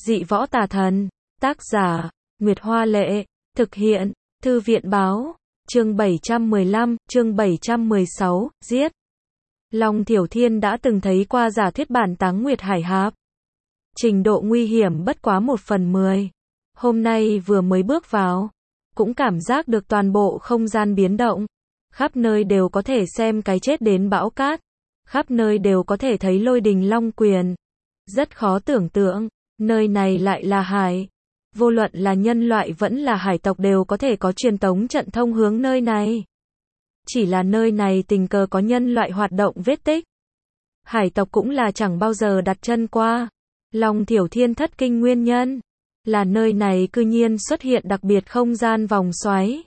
Dị võ tà thần. Tác giả, Nguyệt Hoa Lệ. Thực hiện, Thư viện Báo. Chương 715, chương 716, giết. Long Thiểu Thiên đã từng thấy qua giả thuyết bản Táng Nguyệt Hải Hạp. Trình độ nguy hiểm bất quá 1/10. Hôm nay vừa mới bước vào, cũng cảm giác được toàn bộ không gian biến động. Khắp nơi đều có thể xem cái chết đến bão cát. Khắp nơi đều có thể thấy lôi đình long quyền. Rất khó tưởng tượng, nơi này lại là hải. Vô luận là nhân loại vẫn là hải tộc đều có thể có truyền tống trận thông hướng nơi này. Chỉ là nơi này tình cờ có nhân loại hoạt động vết tích. Hải tộc cũng là chẳng bao giờ đặt chân qua. Long Thiểu Thiên thất kinh nguyên nhân là nơi này cư nhiên xuất hiện đặc biệt không gian vòng xoáy.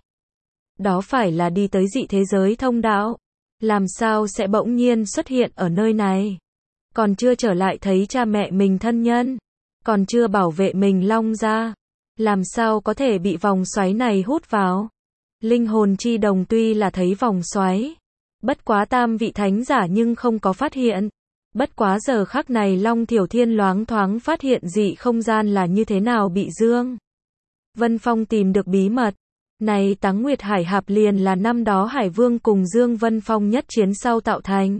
Đó phải là đi tới dị thế giới thông đạo. Làm sao sẽ bỗng nhiên xuất hiện ở nơi này? Còn chưa trở lại thấy cha mẹ mình thân nhân, còn chưa bảo vệ mình Long gia, làm sao có thể bị vòng xoáy này hút vào? Linh hồn chi đồng tuy là thấy vòng xoáy, bất quá tam vị thánh giả nhưng không có phát hiện. Bất quá giờ khắc này Long Thiểu Thiên loáng thoáng phát hiện dị không gian là như thế nào bị Dương Vân Phong tìm được bí mật. Này Táng Nguyệt Hải Hạp liền là năm đó Hải Vương cùng Dương Vân Phong nhất chiến sau tạo thành.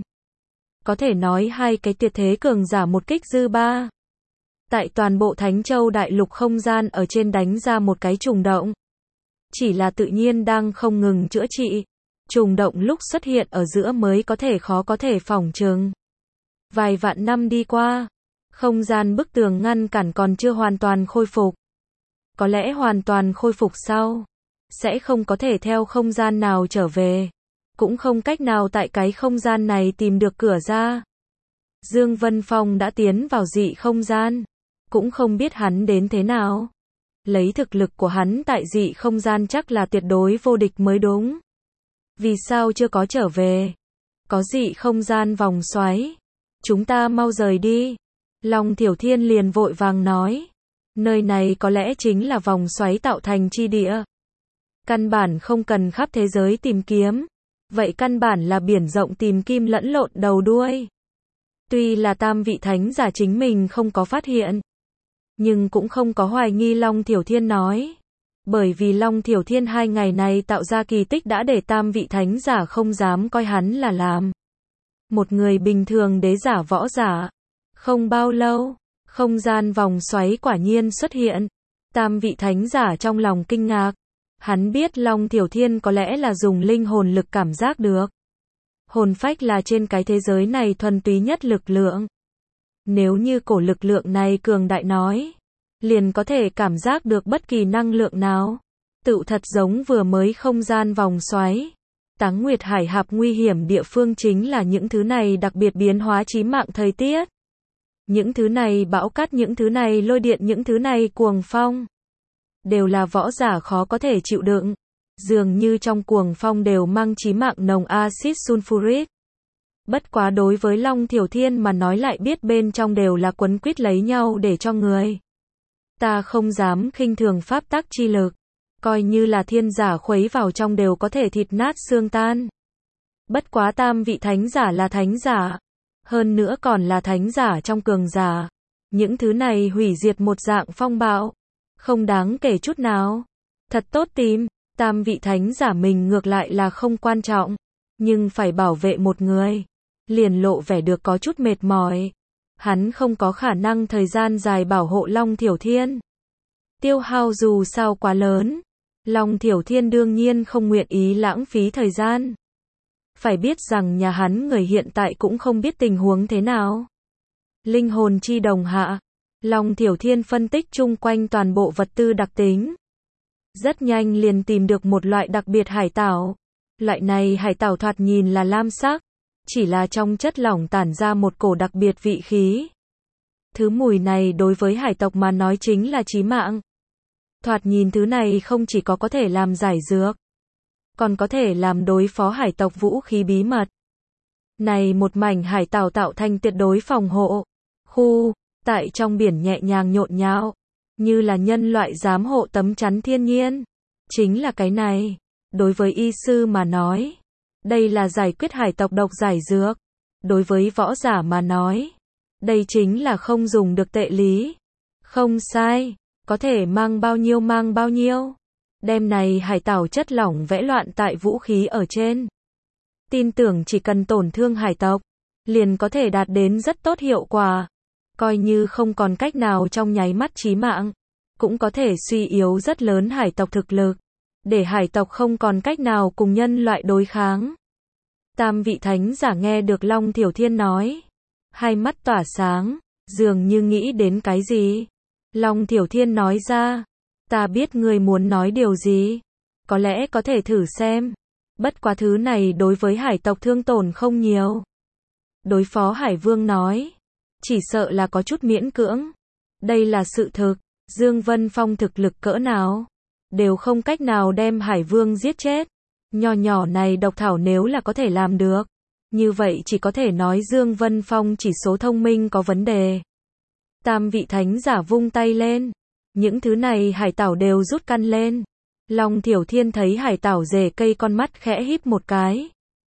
Có thể nói hai cái tuyệt thế cường giả một kích dư ba. Tại toàn bộ Thánh Châu đại lục không gian ở trên đánh ra một cái trùng động. Chỉ là tự nhiên đang không ngừng chữa trị. Trùng động lúc xuất hiện ở giữa mới có thể khó có thể phỏng chừng. Vài vạn năm đi qua, không gian bức tường ngăn cản còn chưa hoàn toàn khôi phục. Có lẽ hoàn toàn khôi phục sau, sẽ không có thể theo không gian nào trở về. Cũng không cách nào tại cái không gian này tìm được cửa ra. Dương Vân Phong đã tiến vào dị không gian. Cũng không biết hắn đến thế nào. Lấy thực lực của hắn tại dị không gian chắc là tuyệt đối vô địch mới đúng. Vì sao chưa có trở về? Có dị không gian vòng xoáy. Chúng ta mau rời đi. Long Thiểu Thiên liền vội vàng nói. Nơi này có lẽ chính là vòng xoáy tạo thành chi địa. Căn bản không cần khắp thế giới tìm kiếm. Vậy căn bản là biển rộng tìm kim lẫn lộn đầu đuôi. Tuy là tam vị thánh giả chính mình không có phát hiện, nhưng cũng không có hoài nghi Long Thiểu Thiên nói. Bởi vì Long Thiểu Thiên 2 ngày này tạo ra kỳ tích đã để tam vị thánh giả không dám coi hắn là làm một người bình thường đế giả võ giả. Không bao lâu, không gian vòng xoáy quả nhiên xuất hiện. Tam vị thánh giả trong lòng kinh ngạc. Hắn biết Long Thiểu Thiên có lẽ là dùng linh hồn lực cảm giác được. Hồn phách là trên cái thế giới này thuần túy nhất lực lượng. Nếu như cổ lực lượng này cường đại nói, liền có thể cảm giác được bất kỳ năng lượng nào. Tự thật giống vừa mới không gian vòng xoáy. Táng Nguyệt Hải Hạp nguy hiểm địa phương chính là những thứ này đặc biệt biến hóa chí mạng thời tiết. Những thứ này bão cát, những thứ này lôi điện, những thứ này cuồng phong. Đều là võ giả khó có thể chịu đựng. Dường như trong cuồng phong đều mang chí mạng nồng axit sulfuric. Bất quá đối với Long Thiểu Thiên mà nói lại biết bên trong đều là quấn quýt lấy nhau để cho người ta không dám khinh thường pháp tắc chi lực. Coi như là thiên giả khuấy vào trong đều có thể thịt nát xương tan. Bất quá tam vị thánh giả là thánh giả. Hơn nữa còn là thánh giả trong cường giả. Những thứ này hủy diệt một dạng phong bạo. Không đáng kể chút nào. Thật tốt tìm. Tam vị thánh giả mình ngược lại là không quan trọng. Nhưng phải bảo vệ một người. Liền lộ vẻ được có chút mệt mỏi. Hắn không có khả năng thời gian dài bảo hộ Long Thiểu Thiên. Tiêu hao dù sao quá lớn. Long Thiểu Thiên đương nhiên không nguyện ý lãng phí thời gian. Phải biết rằng nhà hắn người hiện tại cũng không biết tình huống thế nào. Linh hồn chi đồng hạ. Long Thiểu Thiên phân tích chung quanh toàn bộ vật tư đặc tính. Rất nhanh liền tìm được một loại đặc biệt hải tảo. Loại này hải tảo thoạt nhìn là lam sắc. Chỉ là trong chất lỏng tản ra một cổ đặc biệt vị khí. Thứ mùi này đối với hải tộc mà nói chính là chí mạng. Thoạt nhìn thứ này không chỉ có thể làm giải dược, còn có thể làm đối phó hải tộc vũ khí bí mật. Này một mảnh hải tảo tạo thành tuyệt đối phòng hộ. Khu, tại trong biển nhẹ nhàng nhộn nhạo, như là nhân loại giám hộ tấm chắn thiên nhiên. Chính là cái này, đối với y sư mà nói, đây là giải quyết hải tộc độc giải dược. Đối với võ giả mà nói, đây chính là không dùng được tệ lý. Không sai, có thể mang bao nhiêu mang bao nhiêu. Đem này hải tảo chất lỏng vẽ loạn tại vũ khí ở trên. Tin tưởng chỉ cần tổn thương hải tộc, liền có thể đạt đến rất tốt hiệu quả. Coi như không còn cách nào trong nháy mắt chí mạng, cũng có thể suy yếu rất lớn hải tộc thực lực, để hải tộc không còn cách nào cùng nhân loại đối kháng. Tam vị thánh giả nghe được Long Thiểu Thiên nói, hai mắt tỏa sáng, dường như nghĩ đến cái gì. Long Thiểu Thiên nói ra, ta biết ngươi muốn nói điều gì, có lẽ có thể thử xem. Bất quá thứ này đối với hải tộc thương tổn không nhiều. Đối phó Hải Vương nói, chỉ sợ là có chút miễn cưỡng. Đây là sự thực, Dương Vân Phong thực lực cỡ nào, đều không cách nào đem Hải Vương giết chết. Nho nhỏ này độc thảo nếu là có thể làm được, như vậy chỉ có thể nói Dương Vân Phong chỉ số thông minh có vấn đề. Tam vị thánh giả vung tay lên, những thứ này hải tảo đều rút căn lên. Long Thiểu Thiên thấy hải tảo rễ cây con mắt khẽ híp một cái,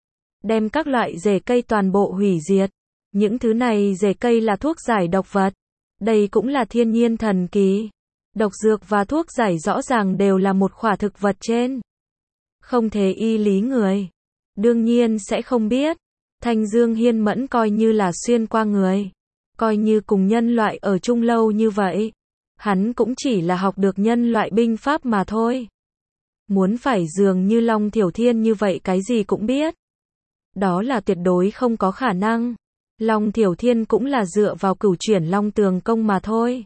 đem các loại rễ cây toàn bộ hủy diệt. Những thứ này rễ cây là thuốc giải độc vật, đây cũng là thiên nhiên thần kỳ. Độc dược và thuốc giải rõ ràng đều là một khỏa thực vật trên. Không thể y lý người, đương nhiên sẽ không biết. Thanh Dương Hiên Mẫn coi như là xuyên qua người, coi như cùng nhân loại ở chung lâu như vậy, hắn cũng chỉ là học được nhân loại binh pháp mà thôi. Muốn phải dường như Long Thiểu Thiên như vậy cái gì cũng biết, đó là tuyệt đối không có khả năng. Long Thiểu Thiên cũng là dựa vào cửu chuyển Long Tường công mà thôi.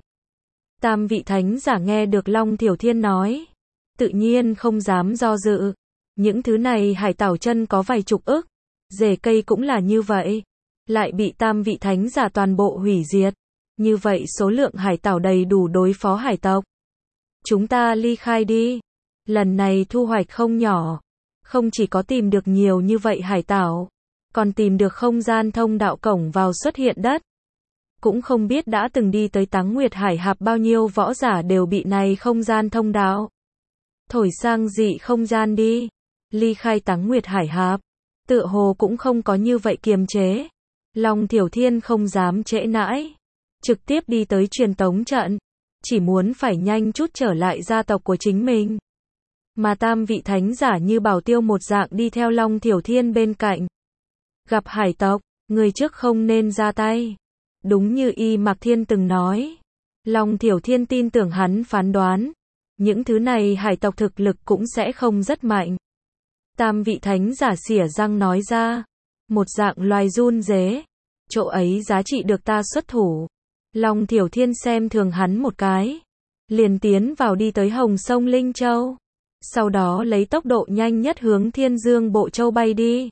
Tam vị thánh giả nghe được Long Thiểu Thiên nói, tự nhiên không dám do dự. Những thứ này hải tảo chân có vài chục ức, rễ cây cũng là như vậy, lại bị tam vị thánh giả toàn bộ hủy diệt. Như vậy số lượng hải tảo đầy đủ đối phó hải tộc. Chúng ta ly khai đi. Lần này thu hoạch không nhỏ, không chỉ có tìm được nhiều như vậy hải tảo, còn tìm được không gian thông đạo cổng vào xuất hiện đất. Cũng không biết đã từng đi tới Táng Nguyệt Hải Hạp bao nhiêu võ giả đều bị này không gian thông đạo thổi sang dị không gian đi. Ly khai Táng Nguyệt Hải Hạp, tựa hồ cũng không có như vậy kiềm chế. Long Thiểu Thiên không dám trễ nãi, trực tiếp đi tới truyền tống trận, chỉ muốn phải nhanh chút trở lại gia tộc của chính mình. Mà tam vị thánh giả như bảo tiêu một dạng đi theo Long Thiểu Thiên bên cạnh. Gặp hải tộc, người trước không nên ra tay. Đúng như Y Mạc Thiên từng nói, Long Thiểu Thiên tin tưởng hắn phán đoán, những thứ này hải tộc thực lực cũng sẽ không rất mạnh. Tam vị thánh giả xỉa răng nói ra, một dạng loài run rế, chỗ ấy giá trị được ta xuất thủ. Long Thiểu Thiên xem thường hắn một cái, liền tiến vào đi tới Hồng Sông Linh Châu, sau đó lấy tốc độ nhanh nhất hướng Thiên Dương Bộ Châu bay đi.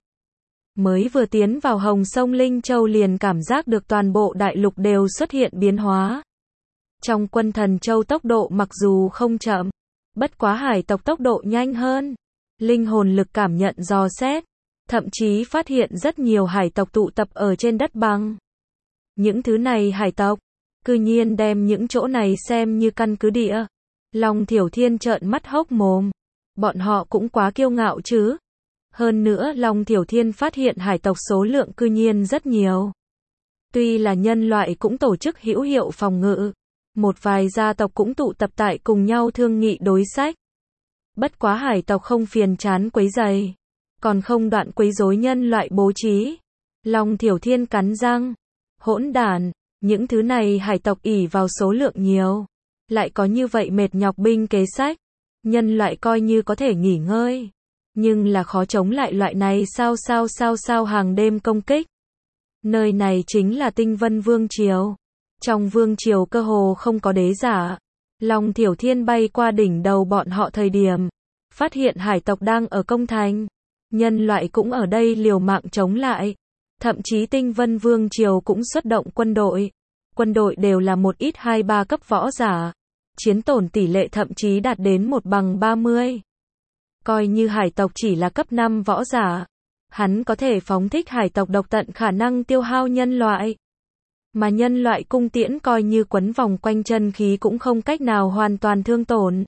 Mới vừa tiến vào Hồng Sông Linh Châu liền cảm giác được toàn bộ đại lục đều xuất hiện biến hóa. Trong Quân Thần Châu tốc độ mặc dù không chậm, bất quá hải tộc tốc độ nhanh hơn. Linh hồn lực cảm nhận dò xét, thậm chí phát hiện rất nhiều hải tộc tụ tập ở trên đất bằng. Những thứ này hải tộc, cư nhiên đem những chỗ này xem như căn cứ địa. Long Thiểu Thiên trợn mắt hốc mồm, bọn họ cũng quá kiêu ngạo chứ. Hơn nữa Long Thiểu Thiên phát hiện hải tộc số lượng cư nhiên rất nhiều. Tuy là nhân loại cũng tổ chức hữu hiệu phòng ngự, một vài gia tộc cũng tụ tập tại cùng nhau thương nghị đối sách. Bất quá hải tộc không phiền chán quấy rầy, còn không đoạn quấy rối nhân loại bố trí. Long Thiểu Thiên cắn răng, hỗn đản, những thứ này hải tộc ỷ vào số lượng nhiều, lại có như vậy mệt nhọc binh kế sách, nhân loại coi như có thể nghỉ ngơi, nhưng là khó chống lại loại này sao hàng đêm công kích. Nơi này chính là Tinh Vân Vương Triều, trong vương triều cơ hồ không có đế giả. Long Thiểu Thiên bay qua đỉnh đầu bọn họ thời điểm, phát hiện hải tộc đang ở công thành, nhân loại cũng ở đây liều mạng chống lại, thậm chí Tinh Vân Vương Triều cũng xuất động quân đội đều là một ít 2-3 cấp võ giả, chiến tổn tỷ lệ thậm chí đạt đến 1/30. Coi như hải tộc chỉ là cấp 5 võ giả, hắn có thể phóng thích hải tộc độc tận khả năng tiêu hao nhân loại. Mà nhân loại cung tiễn coi như quấn vòng quanh chân khí cũng không cách nào hoàn toàn thương tổn.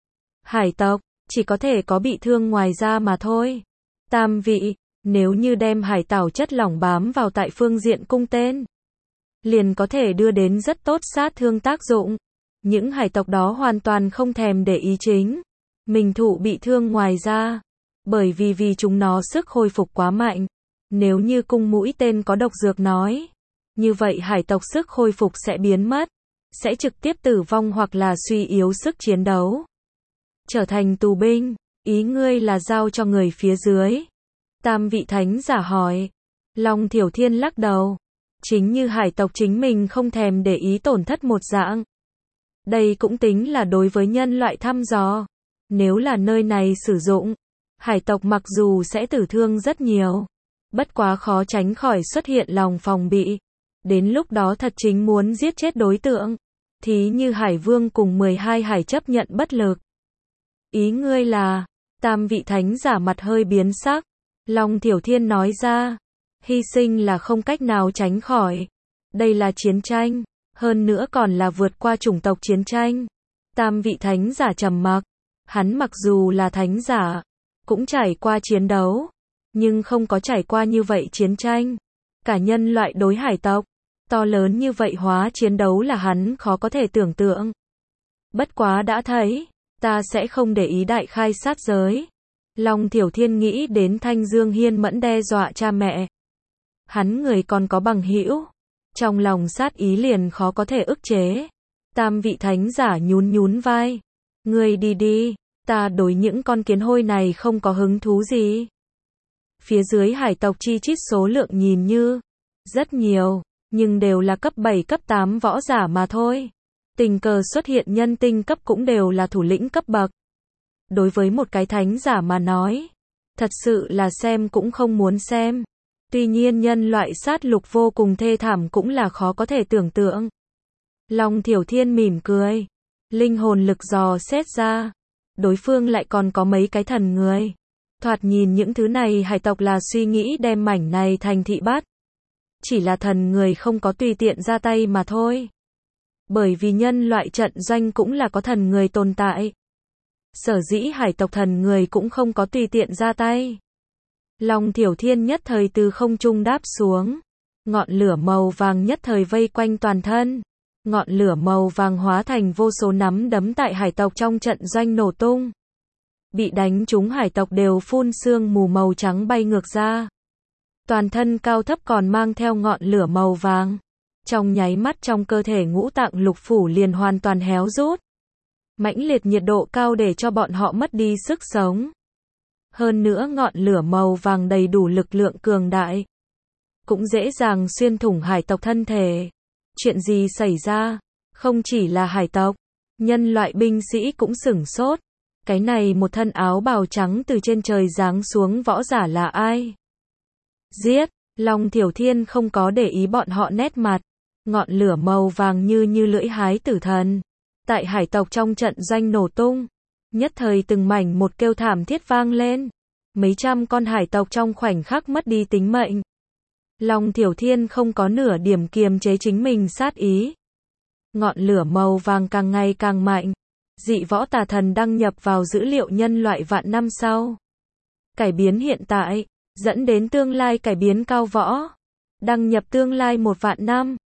Hải tộc, chỉ có thể có bị thương ngoài ra mà thôi. Tam vị, nếu như đem hải tảo chất lỏng bám vào tại phương diện cung tên, liền có thể đưa đến rất tốt sát thương tác dụng. Những hải tộc đó hoàn toàn không thèm để ý chính mình thụ bị thương, ngoài ra, bởi vì chúng nó sức hồi phục quá mạnh. Nếu như cung mũi tên có độc dược nói, như vậy hải tộc sức hồi phục sẽ biến mất, sẽ trực tiếp tử vong hoặc là suy yếu sức chiến đấu, trở thành tù binh. Ý ngươi là giao cho người phía dưới? Tam vị thánh giả hỏi. Long Thiểu Thiên lắc đầu. Chính như hải tộc chính mình không thèm để ý tổn thất một dạng. Đây cũng tính là đối với nhân loại thăm dò. Nếu là nơi này sử dụng, hải tộc mặc dù sẽ tử thương rất nhiều, bất quá khó tránh khỏi xuất hiện lòng phòng bị. Đến lúc đó thật chính muốn giết chết đối tượng, thí như Hải Vương cùng 12 hải chấp nhận bất lực. Ý ngươi là, tam vị thánh giả mặt hơi biến sắc. Long Thiểu Thiên nói ra, hy sinh là không cách nào tránh khỏi. Đây là chiến tranh, hơn nữa còn là vượt qua chủng tộc chiến tranh. Tam vị thánh giả trầm mặc. Hắn mặc dù là thánh giả, cũng trải qua chiến đấu, nhưng không có trải qua như vậy chiến tranh. Cả nhân loại đối hải tộc, to lớn như vậy hóa chiến đấu là hắn khó có thể tưởng tượng. Bất quá đã thấy, ta sẽ không để ý đại khai sát giới. Long Thiểu Thiên nghĩ đến Thanh Dương Hiên Mẫn đe dọa cha mẹ. Hắn người còn có bằng hữu, trong lòng sát ý liền khó có thể ức chế. Tam vị thánh giả nhún nhún vai. Ngươi đi đi, ta đối những con kiến hôi này không có hứng thú gì. Phía dưới hải tộc chi chít số lượng nhìn như rất nhiều, nhưng đều là cấp 7 cấp 8 võ giả mà thôi. Tình cờ xuất hiện nhân tinh cấp cũng đều là thủ lĩnh cấp bậc. Đối với một cái thánh giả mà nói, thật sự là xem cũng không muốn xem. Tuy nhiên nhân loại sát lục vô cùng thê thảm cũng là khó có thể tưởng tượng. Long Thiểu Thiên mỉm cười, linh hồn lực dò xét ra, đối phương lại còn có mấy cái thần người. Thoạt nhìn những thứ này hải tộc là suy nghĩ đem mảnh này thành thị bắt. Chỉ là thần người không có tùy tiện ra tay mà thôi. Bởi vì nhân loại trận doanh cũng là có thần người tồn tại. Sở dĩ hải tộc thần người cũng không có tùy tiện ra tay. Long Thiểu Thiên nhất thời từ không trung đáp xuống. Ngọn lửa màu vàng nhất thời vây quanh toàn thân. Ngọn lửa màu vàng hóa thành vô số nắm đấm tại hải tộc trong trận doanh nổ tung. Bị đánh trúng hải tộc đều phun sương mù màu trắng bay ngược ra. Toàn thân cao thấp còn mang theo ngọn lửa màu vàng. Trong nháy mắt trong cơ thể ngũ tạng lục phủ liền hoàn toàn héo rút. Mãnh liệt nhiệt độ cao để cho bọn họ mất đi sức sống. Hơn nữa ngọn lửa màu vàng đầy đủ lực lượng cường đại, cũng dễ dàng xuyên thủng hải tộc thân thể. Chuyện gì xảy ra? Không chỉ là hải tộc, nhân loại binh sĩ cũng sửng sốt. Cái này một thân áo bào trắng từ trên trời giáng xuống võ giả là ai? Giết! Long Thiểu Thiên không có để ý bọn họ nét mặt. Ngọn lửa màu vàng như lưỡi hái tử thần. Tại hải tộc trong trận doanh nổ tung. Nhất thời từng mảnh một kêu thảm thiết vang lên. Mấy trăm con hải tộc trong khoảnh khắc mất đi tính mệnh. Long Thiểu Thiên không có nửa điểm kiềm chế chính mình sát ý. Ngọn lửa màu vàng càng ngày càng mạnh. Dị võ tà thần đăng nhập vào dữ liệu nhân loại vạn năm sau. Cải biến hiện tại, dẫn đến tương lai cải biến cao võ. Đăng nhập tương lai 1 vạn năm.